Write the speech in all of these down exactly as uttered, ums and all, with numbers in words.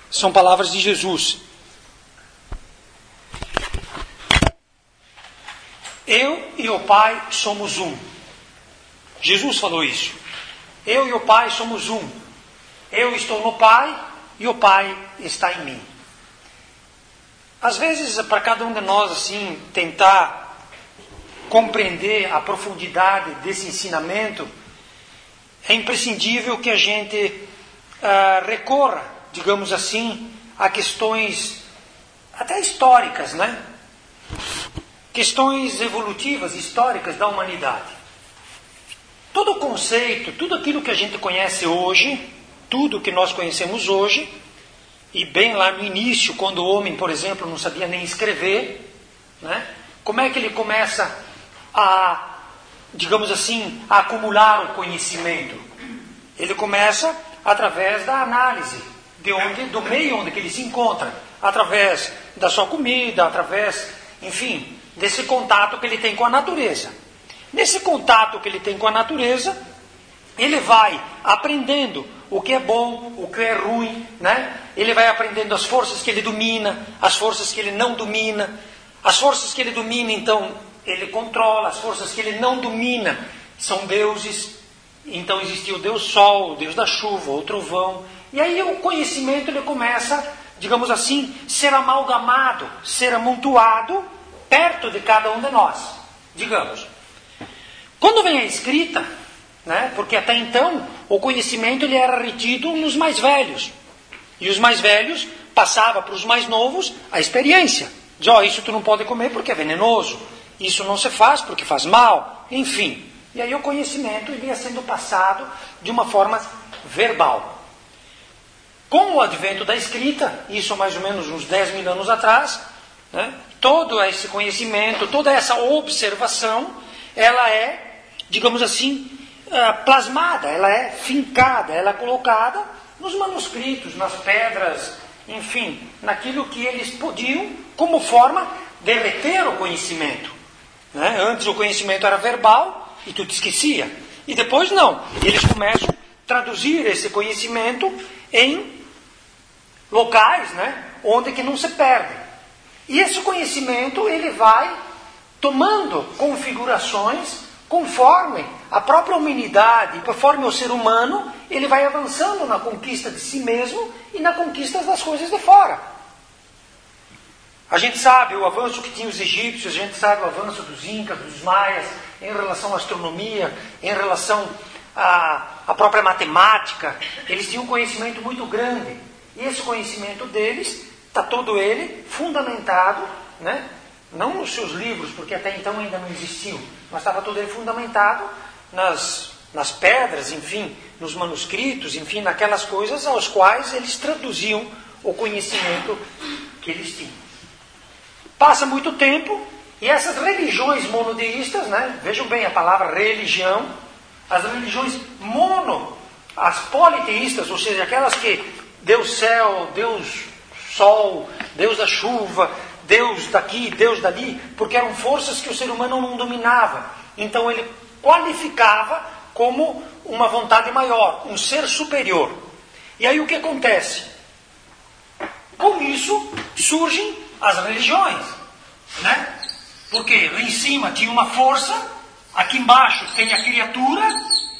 São palavras de Jesus. Eu e o Pai somos um. Jesus falou isso. Eu e o Pai somos um. Eu estou no Pai e o Pai está em mim. Às vezes, para cada um de nós, assim, tentar compreender a profundidade desse ensinamento, é imprescindível que a gente uh, recorra, digamos assim, a questões até históricas, né? Questões evolutivas, históricas da humanidade. Todo o conceito, tudo aquilo que a gente conhece hoje, tudo que nós conhecemos hoje, e bem lá no início, quando o homem, por exemplo, não sabia nem escrever, né? Como é que ele começa a, digamos assim, a acumular o conhecimento? Ele começa através da análise de onde, do meio onde que ele se encontra, através da sua comida, através, enfim, desse contato que ele tem com a natureza. Nesse contato que ele tem com a natureza, ele vai aprendendo o que é bom, o que é ruim, né? Ele vai aprendendo as forças que ele domina, as forças que ele não domina. As forças que ele domina, então, ele controla. As forças que ele não domina são deuses. Então existia o Deus Sol, o Deus da chuva, o trovão. E aí o conhecimento ele começa, digamos assim, ser amalgamado, ser amontoado perto de cada um de nós. Digamos. Quando vem a escrita, né, porque até então o conhecimento ele era retido nos mais velhos. E os mais velhos passavam para os mais novos a experiência. Diz, ó, isso tu não pode comer porque é venenoso. Isso não se faz porque faz mal. Enfim. E aí o conhecimento ia sendo passado de uma forma verbal. Com o advento da escrita, isso mais ou menos uns dez mil anos atrás, né, todo esse conhecimento, toda essa observação, ela é, digamos assim, plasmada, ela é fincada, ela é colocada nos manuscritos, nas pedras, enfim, naquilo que eles podiam, como forma de reter o conhecimento. Né? Antes o conhecimento era verbal e tu te esquecia. E depois não. Eles começam a traduzir esse conhecimento em locais, né, onde que não se perde. E esse conhecimento ele vai tomando configurações conforme a própria humanidade, conforme o ser humano, ele vai avançando na conquista de si mesmo e na conquista das coisas de fora. A gente sabe o avanço que tinham os egípcios, a gente sabe o avanço dos incas, dos maias, em relação à astronomia, em relação à, à própria matemática. Eles tinham um conhecimento muito grande. E esse conhecimento deles, está todo ele fundamentado, né? Não nos seus livros, porque até então ainda não existiu, mas estava todo ele fundamentado nas, nas pedras, enfim, nos manuscritos, enfim, naquelas coisas aos quais eles traduziam o conhecimento que eles tinham. Passa muito tempo e essas religiões monoteístas, né, vejam bem a palavra religião, as religiões mono, as politeístas, ou seja, aquelas que Deus céu, Deus sol, Deus da chuva, Deus daqui, Deus dali, porque eram forças que o ser humano não dominava. Então ele qualificava como uma vontade maior, um ser superior. E aí o que acontece? Com isso surgem as religiões, né? Porque lá em cima tinha uma força, aqui embaixo tem a criatura,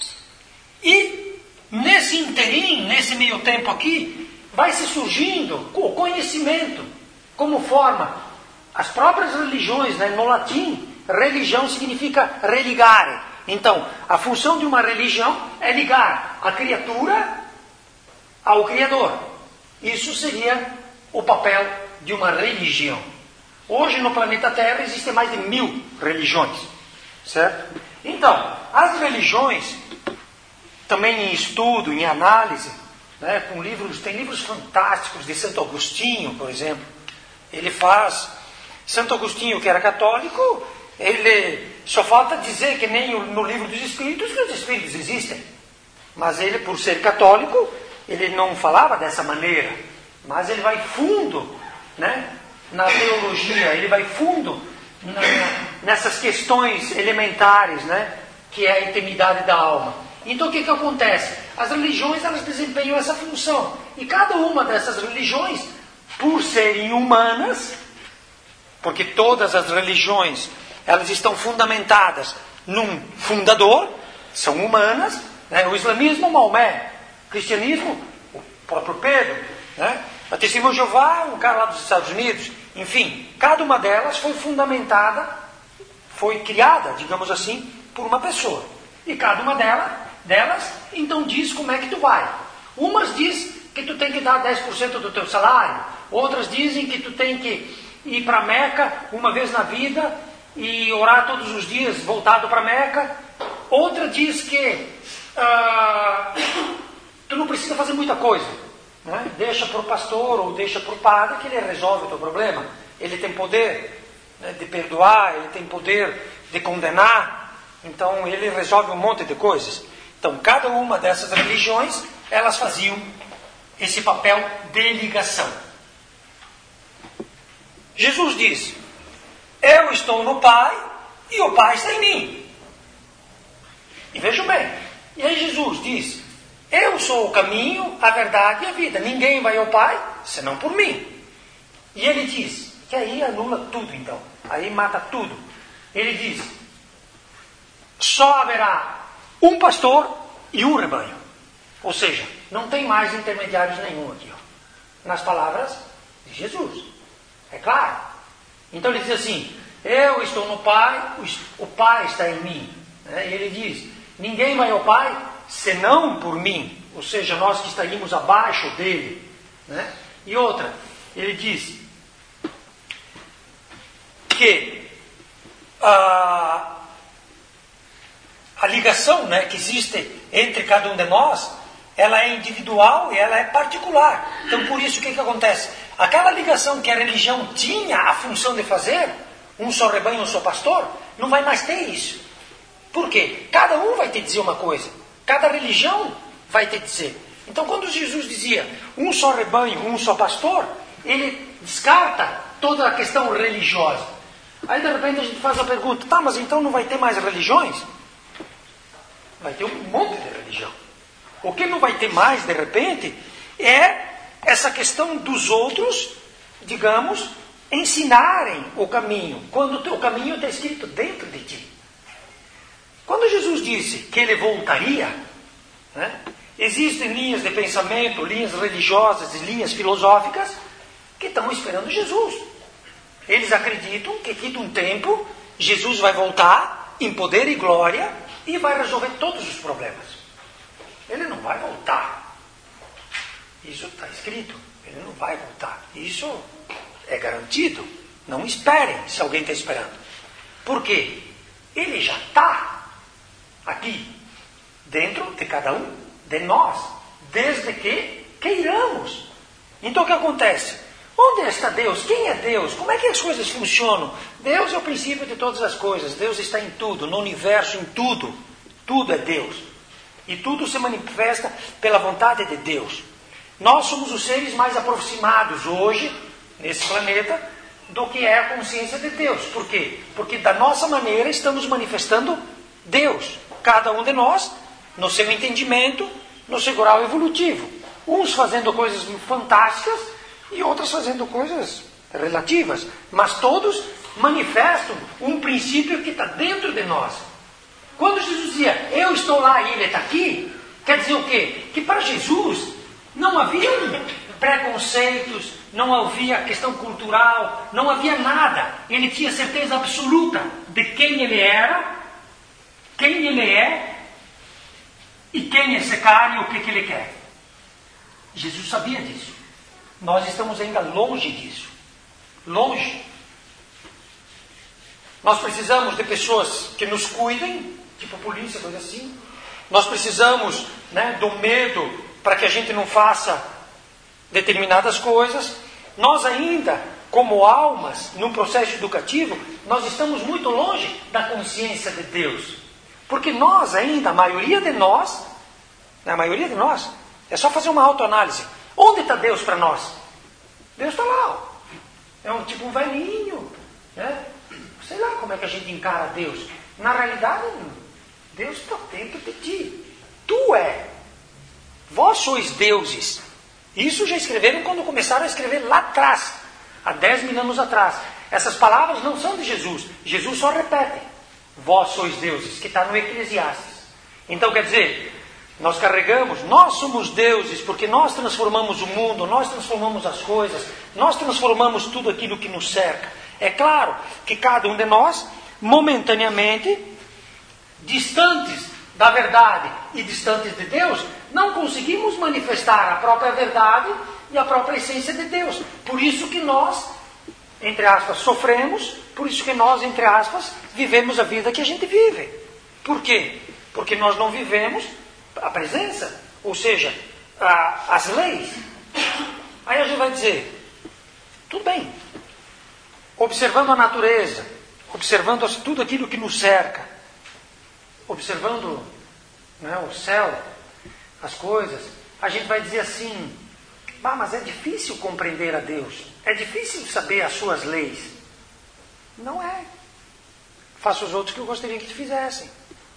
e nesse interim, nesse meio tempo aqui, vai se surgindo o conhecimento. Como forma, as próprias religiões, né, no latim, religião significa religare. Então, a função de uma religião é ligar a criatura ao Criador. Isso seria o papel de uma religião. Hoje no planeta Terra existem mais de mil religiões, certo? Então, as religiões, também em estudo, em análise, né, com livros, tem livros fantásticos de Santo Agostinho, por exemplo. Ele faz, Santo Agostinho, que era católico, ele só falta dizer que nem no livro dos Espíritos, que os Espíritos existem. Mas ele, por ser católico, ele não falava dessa maneira. Mas ele vai fundo, né, na teologia, ele vai fundo na, nessas questões elementares, né, que é a intimidade da alma. Então o que, que acontece? As religiões, elas desempenham essa função. E cada uma dessas religiões, por serem humanas, porque todas as religiões, elas estão fundamentadas num fundador, são humanas, né? O islamismo, Maomé, o cristianismo, o próprio Pedro, né? A Testemunha de Jeová, um cara lá dos Estados Unidos, enfim, cada uma delas foi fundamentada, foi criada, digamos assim, por uma pessoa. E cada uma delas, delas, então diz como é que tu vai. Umas diz que tu tem que dar dez por cento do teu salário, outras dizem que tu tem que ir para Meca uma vez na vida e orar todos os dias voltado para Meca. Outra diz que ah, tu não precisa fazer muita coisa, né? Deixa para o pastor ou deixa para o padre que ele resolve o teu problema. Ele tem poder, né, de perdoar, ele tem poder de condenar, então ele resolve um monte de coisas. Então cada uma dessas religiões, elas faziam esse papel de ligação. Jesus diz: eu estou no Pai e o Pai está em mim. E vejam bem, e aí Jesus diz: eu sou o caminho, a verdade e a vida. Ninguém vai ao Pai senão por mim. E ele diz, que aí anula tudo então, aí mata tudo. Ele diz: só haverá um pastor e um rebanho. Ou seja, não tem mais intermediários nenhum aqui, ó, nas palavras de Jesus. É claro. Então ele diz assim: eu estou no Pai, o Pai está em mim. E ele diz: ninguém vai ao Pai senão por mim. Ou seja, nós que estaríamos abaixo dele. Né? E outra, ele diz que a, a ligação, né, que existe entre cada um de nós, ela é individual e ela é particular. Então por isso o que, que acontece? Aquela ligação que a religião tinha a função de fazer, um só rebanho, um só pastor, não vai mais ter isso. Por quê? Cada um vai te dizer uma coisa. Cada religião vai te dizer. Então quando Jesus dizia um só rebanho, um só pastor, ele descarta toda a questão religiosa. Aí de repente a gente faz a pergunta: tá, mas então não vai ter mais religiões? Vai ter um monte de religião. O que não vai ter mais de repente é essa questão dos outros, digamos, ensinarem o caminho, quando o caminho está escrito dentro de ti. Quando Jesus disse que ele voltaria, né, existem linhas de pensamento, linhas religiosas e linhas filosóficas que estão esperando Jesus. Eles acreditam que daqui de um tempo Jesus vai voltar em poder e glória e vai resolver todos os problemas. Ele não vai voltar. Isso está escrito. Ele não vai voltar. Isso é garantido. Não esperem se alguém está esperando. Por quê? Ele já está aqui, dentro de cada um de nós, desde que queiramos. Então o que acontece? Onde está Deus? Quem é Deus? Como é que as coisas funcionam? Deus é o princípio de todas as coisas. Deus está em tudo, no universo, em tudo. Tudo é Deus. E tudo se manifesta pela vontade de Deus. Nós somos os seres mais aproximados hoje, nesse planeta, do que é a consciência de Deus. Por quê? Porque da nossa maneira estamos manifestando Deus. Cada um de nós, no seu entendimento, no seu grau evolutivo. Uns fazendo coisas fantásticas e outros fazendo coisas relativas. Mas todos manifestam um princípio que está dentro de nós. Quando Jesus dizia, eu estou lá e ele está aqui, quer dizer o quê? Que para Jesus não havia preconceitos, não havia questão cultural, não havia nada. Ele tinha certeza absoluta de quem ele era, quem ele é e quem esse cara e o que, que ele quer. Jesus sabia disso. Nós estamos ainda longe disso. Longe. Nós precisamos de pessoas que nos cuidem, tipo polícia, coisa assim. Nós precisamos, né, do medo para que a gente não faça determinadas coisas. Nós ainda, como almas, num processo educativo, nós estamos muito longe da consciência de Deus. Porque nós ainda, a maioria de nós, a maioria de nós, é só fazer uma autoanálise. Onde está Deus para nós? Deus está lá. Ó. É um tipo um velhinho. Né? Sei lá como é que a gente encara Deus. Na realidade, Deus está dentro de ti. Tu é Vós sois deuses. Isso já escreveram quando começaram a escrever lá atrás, há dez mil anos atrás. Essas palavras não são de Jesus. Jesus só repete. Vós sois deuses, que está no Eclesiastes. Então quer dizer, nós carregamos, nós somos deuses, porque nós transformamos o mundo, nós transformamos as coisas, nós transformamos tudo aquilo que nos cerca. É claro que cada um de nós, momentaneamente, distantes da verdade e distantes de Deus, não conseguimos manifestar a própria verdade e a própria essência de Deus. Por isso que nós, entre aspas, sofremos, por isso que nós, entre aspas, vivemos a vida que a gente vive. Por quê? Porque nós não vivemos a presença, ou seja, a, as leis. Aí a gente vai dizer, tudo bem, observando a natureza, observando tudo aquilo que nos cerca, observando, né, o céu, as coisas, a gente vai dizer assim, bah, mas é difícil compreender a Deus, é difícil saber as suas leis. Não é. Faça os outros que eu gostaria que te fizessem.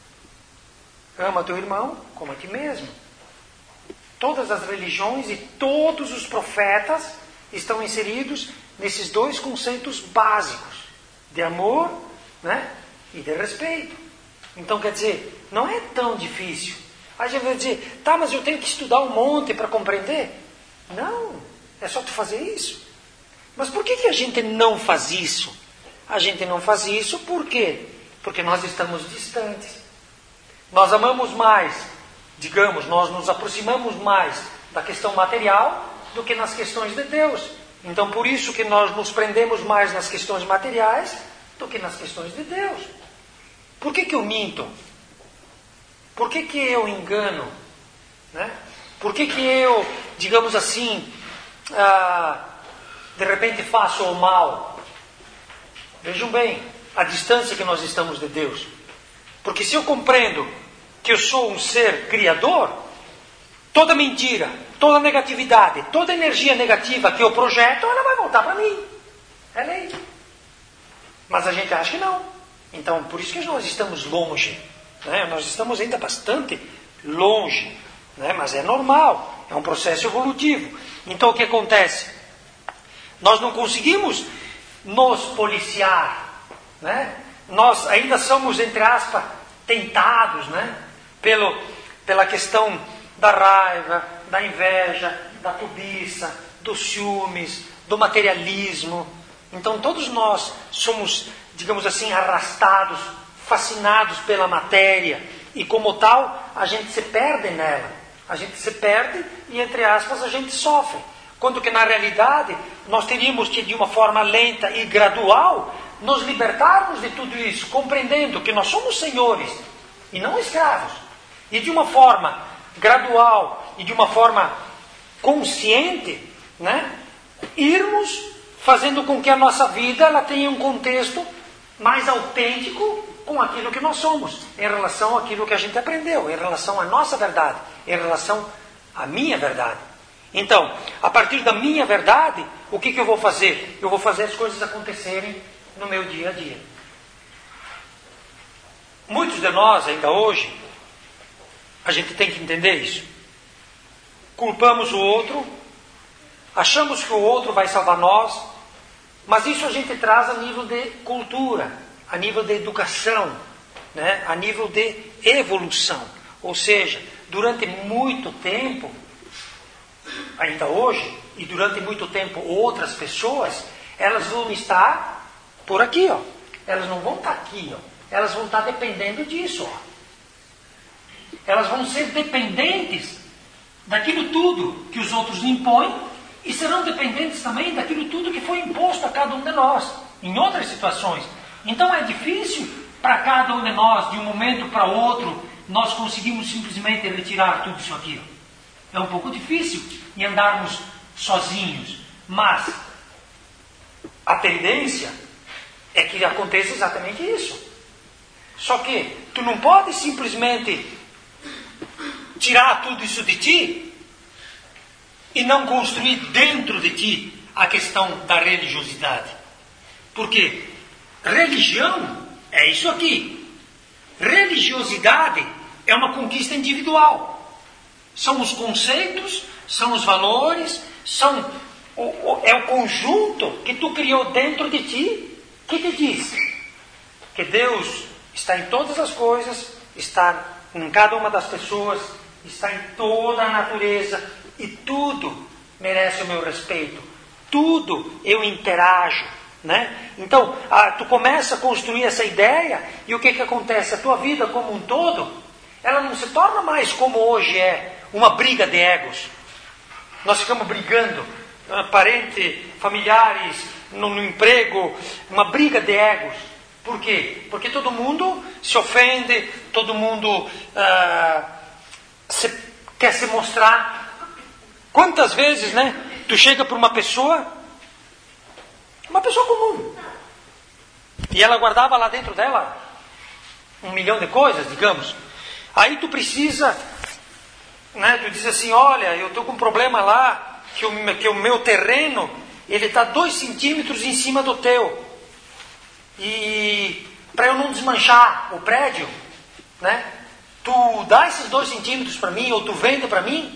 Ama teu irmão como a ti mesmo. Todas as religiões e todos os profetas estão inseridos nesses dois conceitos básicos, de amor, né, e de respeito. Então, quer dizer, não é tão difícil. Aí a gente vai dizer, tá, mas eu tenho que estudar um monte para compreender. Não, é só tu fazer isso. Mas por que que a gente não faz isso? A gente não faz isso por quê? Porque nós estamos distantes. Nós amamos mais, digamos, nós nos aproximamos mais da questão material do que nas questões de Deus. Então, por isso que nós nos prendemos mais nas questões materiais do que nas questões de Deus. Por que que eu minto? Por que que eu engano? Né? Por que que eu, digamos assim, ah, de repente faço o mal? Vejam bem a distância que nós estamos de Deus. Porque se eu compreendo que eu sou um ser criador, toda mentira, toda negatividade, toda energia negativa que eu projeto, ela vai voltar para mim. É lei. Mas a gente acha que não. Então, por isso que nós estamos longe. Né? Nós estamos ainda bastante longe. Né? Mas é normal. É um processo evolutivo. Então, o que acontece? Nós não conseguimos nos policiar. Né? Nós ainda somos, entre aspas, tentados, né? Pelo, pela questão da raiva, da inveja, da cobiça, dos ciúmes, do materialismo. Então todos nós somos, digamos assim, arrastados, fascinados pela matéria. E como tal, a gente se perde nela. A gente se perde e, entre aspas, a gente sofre. Quando que na realidade nós teríamos que, de uma forma lenta e gradual, nos libertarmos de tudo isso, compreendendo que nós somos senhores e não escravos. E de uma forma gradual e de uma forma consciente, né, irmos fazendo com que a nossa vida ela tenha um contexto mais autêntico com aquilo que nós somos, em relação àquilo que a gente aprendeu, em relação à nossa verdade, em relação à minha verdade. Então, a partir da minha verdade, o que que eu vou fazer? Eu vou fazer as coisas acontecerem no meu dia a dia. Muitos de nós, ainda hoje, a gente tem que entender isso. Culpamos o outro, achamos que o outro vai salvar nós, mas isso a gente traz a nível de cultura, a nível de educação, né? A nível de evolução. Ou seja, durante muito tempo, ainda hoje, e durante muito tempo outras pessoas, elas vão estar por aqui, ó. Elas não vão estar aqui, ó. Elas vão estar dependendo disso, ó. Elas vão ser dependentes daquilo tudo que os outros impõem e serão dependentes também daquilo tudo que foi imposto a cada um de nós, em outras situações. Então é difícil para cada um de nós, de um momento para outro, nós conseguimos simplesmente retirar tudo isso aqui. É um pouco difícil em andarmos sozinhos, mas a tendência é que aconteça exatamente isso. Só que tu não pode simplesmente tirar tudo isso de ti e não construir dentro de ti a questão da religiosidade. Porque religião é isso aqui. Religiosidade é uma conquista individual. São os conceitos, são os valores, são o, o, é o conjunto que tu criou dentro de ti que te diz que Deus está em todas as coisas, está em cada uma das pessoas, está em toda a natureza e tudo merece o meu respeito, tudo eu interajo, né? Então, a, tu começa a construir essa ideia e o que que acontece? A tua vida como um todo, ela não se torna mais como hoje é, uma briga de egos. Nós ficamos brigando, parentes, familiares, no, no emprego, uma briga de egos. Por quê? Porque todo mundo se ofende, todo mundo ah, se, quer se mostrar. Quantas vezes, né? Tu chega para uma pessoa, uma pessoa comum, e ela guardava lá dentro dela um milhão de coisas, digamos. Aí tu precisa, né? Tu diz assim, olha, eu estou com um problema lá, que o, que o meu terreno, ele está dois centímetros em cima do teu. E para eu não desmanchar o prédio, né? Tu dá esses dois centímetros para mim, ou tu vende para mim?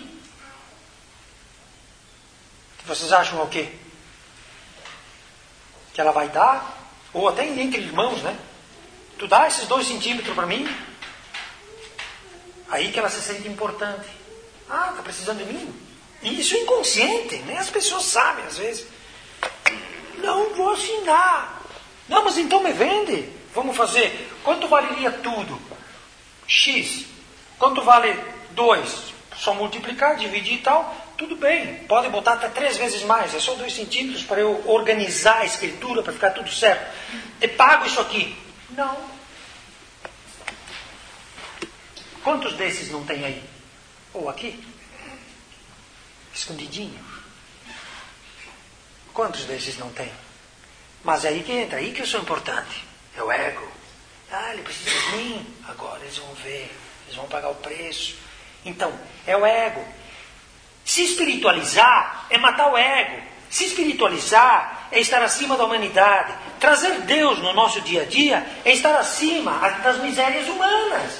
Vocês acham o quê? Que ela vai dar? Ou até entre irmãos, né? Tu dá esses dois centímetros para mim? Aí que ela se sente importante. Ah, está precisando de mim? E isso é inconsciente, nem as pessoas sabem às vezes. Não vou assinar. Não, mas então me vende. Vamos fazer. Quanto valeria tudo? X. Quanto vale dois? Só multiplicar, dividir e tal. Tudo bem. Pode botar até três vezes mais. É só dois centímetros para eu organizar a escritura, para ficar tudo certo. Te pago isso aqui. Não. Quantos desses não tem aí? Ou aqui? Escondidinho. Quantos desses não tem? Mas é aí que entra, aí que eu sou importante. É o ego. Ah, ele precisa de mim. Agora eles vão ver. Eles vão pagar o preço. Então, é o ego. Se espiritualizar é matar o ego. Se espiritualizar é estar acima da humanidade. Trazer Deus no nosso dia a dia é estar acima das misérias humanas.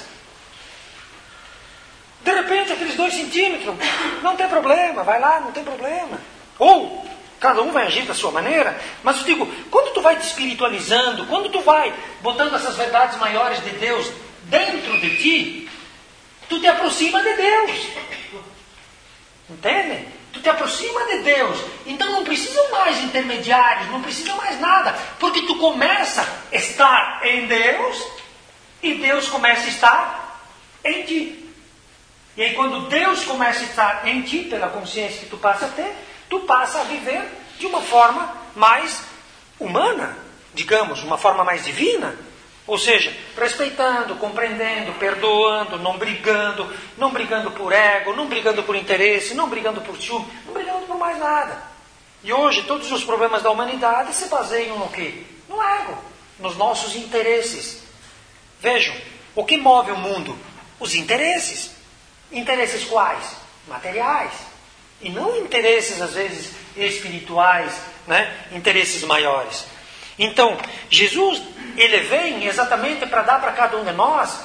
De repente, aqueles dois centímetros, não tem problema, vai lá, não tem problema. Ou, cada um vai agir da sua maneira, mas eu digo, quando tu vai te espiritualizando, quando tu vai botando essas verdades maiores de Deus dentro de ti, tu te aproxima de Deus. Entende? Tu te aproxima de Deus. Então não precisa mais intermediários, não precisa mais nada, porque tu começa a estar em Deus e Deus começa a estar em ti. E aí quando Deus começa a estar em ti, pela consciência que tu passa a ter, tu passa a viver de uma forma mais humana, digamos, uma forma mais divina. Ou seja, respeitando, compreendendo, perdoando, não brigando, não brigando por ego, não brigando por interesse, não brigando por ciúme, não brigando por mais nada. E hoje todos os problemas da humanidade se baseiam no quê? No ego, nos nossos interesses. Vejam, o que move o mundo? Os interesses. Interesses quais? Materiais. E não interesses, às vezes, espirituais, né? Interesses maiores. Então, Jesus, ele vem exatamente para dar para cada um de nós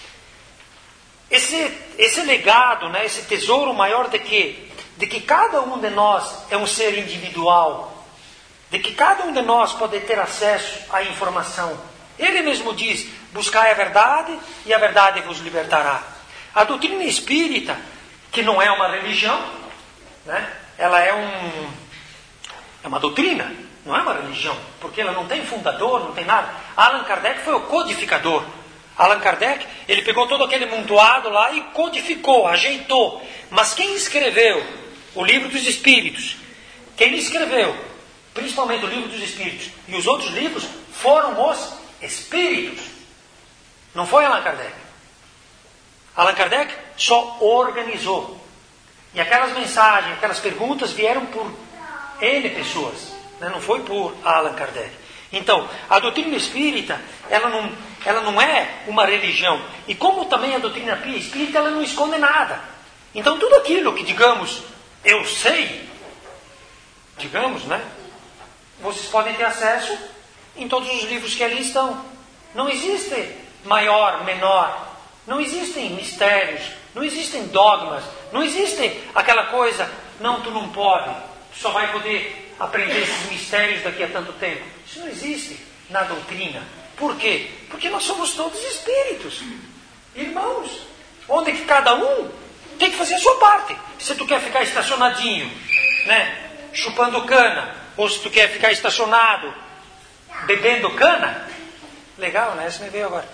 esse, esse legado, né? Esse tesouro maior de que, de que cada um de nós é um ser individual, de que cada um de nós pode ter acesso à informação. Ele mesmo diz, buscai a verdade e a verdade vos libertará. A doutrina espírita, que não é uma religião, né? Ela é, um, é uma doutrina, não é uma religião, porque ela não tem fundador, não tem nada. Allan Kardec foi o codificador. Allan Kardec, ele pegou todo aquele montoado lá e codificou, ajeitou. Mas quem escreveu o Livro dos Espíritos, quem escreveu, principalmente o Livro dos Espíritos, e os outros livros, foram os Espíritos. Não foi Allan Kardec. Allan Kardec só organizou. E aquelas mensagens, aquelas perguntas vieram por N pessoas, né? Não foi por Allan Kardec. Então, a doutrina espírita, ela não, ela não é uma religião. E como também a doutrina espírita, ela não esconde nada. Então, tudo aquilo que, digamos, eu sei, digamos, né? Vocês podem ter acesso em todos os livros que ali estão. Não existe maior, menor. Não existem mistérios, não existem dogmas, não existem aquela coisa, não, tu não pode, tu só vai poder aprender esses mistérios daqui a tanto tempo. Isso não existe na doutrina. Por quê? Porque nós somos todos espíritos, irmãos, onde que cada um tem que fazer a sua parte. Se tu quer ficar estacionadinho, né, chupando cana, ou se tu quer ficar estacionado, bebendo cana, legal, né? Isso me veio agora.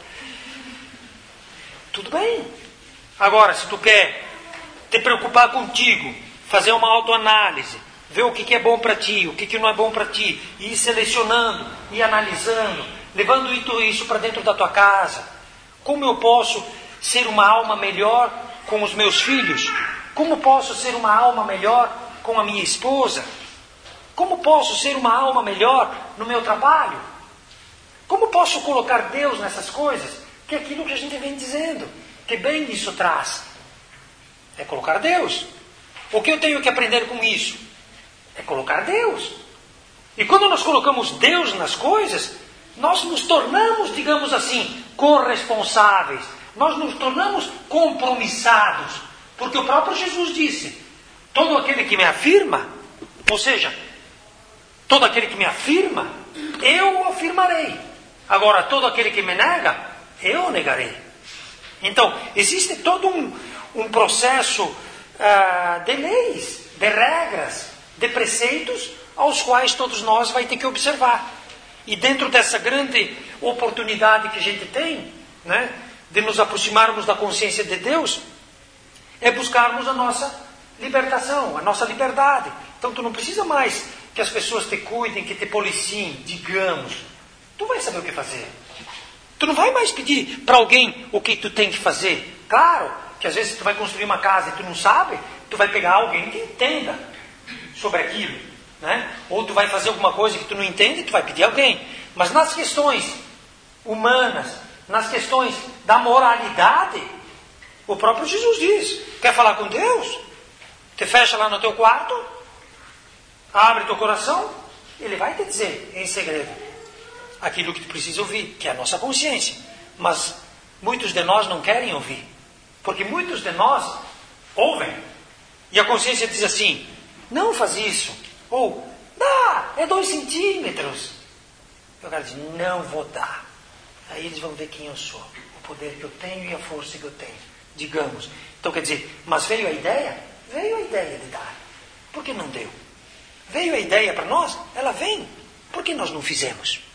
Tudo bem. Agora, se tu quer te preocupar contigo, fazer uma autoanálise, ver o que, que é bom para ti, o que, que não é bom para ti, e ir selecionando, ir analisando, levando isso para dentro da tua casa. Como eu posso ser uma alma melhor com os meus filhos? Como posso ser uma alma melhor com a minha esposa? Como posso ser uma alma melhor no meu trabalho? Como posso colocar Deus nessas coisas? Que é aquilo que a gente vem dizendo. Que bem isso traz? É colocar Deus. O que eu tenho que aprender com isso? É colocar Deus. E quando nós colocamos Deus nas coisas, nós nos tornamos, digamos assim, corresponsáveis. Nós nos tornamos compromissados. Porque o próprio Jesus disse, todo aquele que me afirma, ou seja, todo aquele que me afirma, eu o afirmarei. Agora, todo aquele que me nega, eu o negarei. Então, existe todo um, um processo uh, de leis, de regras, de preceitos, aos quais todos nós vai ter que observar. E dentro dessa grande oportunidade que a gente tem, né, de nos aproximarmos da consciência de Deus, é buscarmos a nossa libertação, a nossa liberdade. Então, tu não precisa mais que as pessoas te cuidem, que te policiem, digamos. Tu vai saber o que fazer. Tu não vai mais pedir para alguém o que tu tem que fazer. Claro que às vezes tu vai construir uma casa e tu não sabe, tu vai pegar alguém que entenda sobre aquilo, né? Ou tu vai fazer alguma coisa que tu não entende e tu vai pedir alguém. Mas nas questões humanas, nas questões da moralidade, o próprio Jesus diz, quer falar com Deus? Te fecha lá no teu quarto, abre teu coração, Ele vai te dizer em segredo aquilo que tu precisa ouvir, que é a nossa consciência. Mas muitos de nós não querem ouvir. Porque muitos de nós ouvem. E a consciência diz assim, não faz isso. Ou, dá, é dois centímetros. E o cara diz, não vou dar. Aí eles vão ver quem eu sou. O poder que eu tenho e a força que eu tenho. Digamos. Então quer dizer, mas veio a ideia? Veio a ideia de dar. Por que não deu? Veio a ideia para nós? Ela vem. Por que nós não fizemos?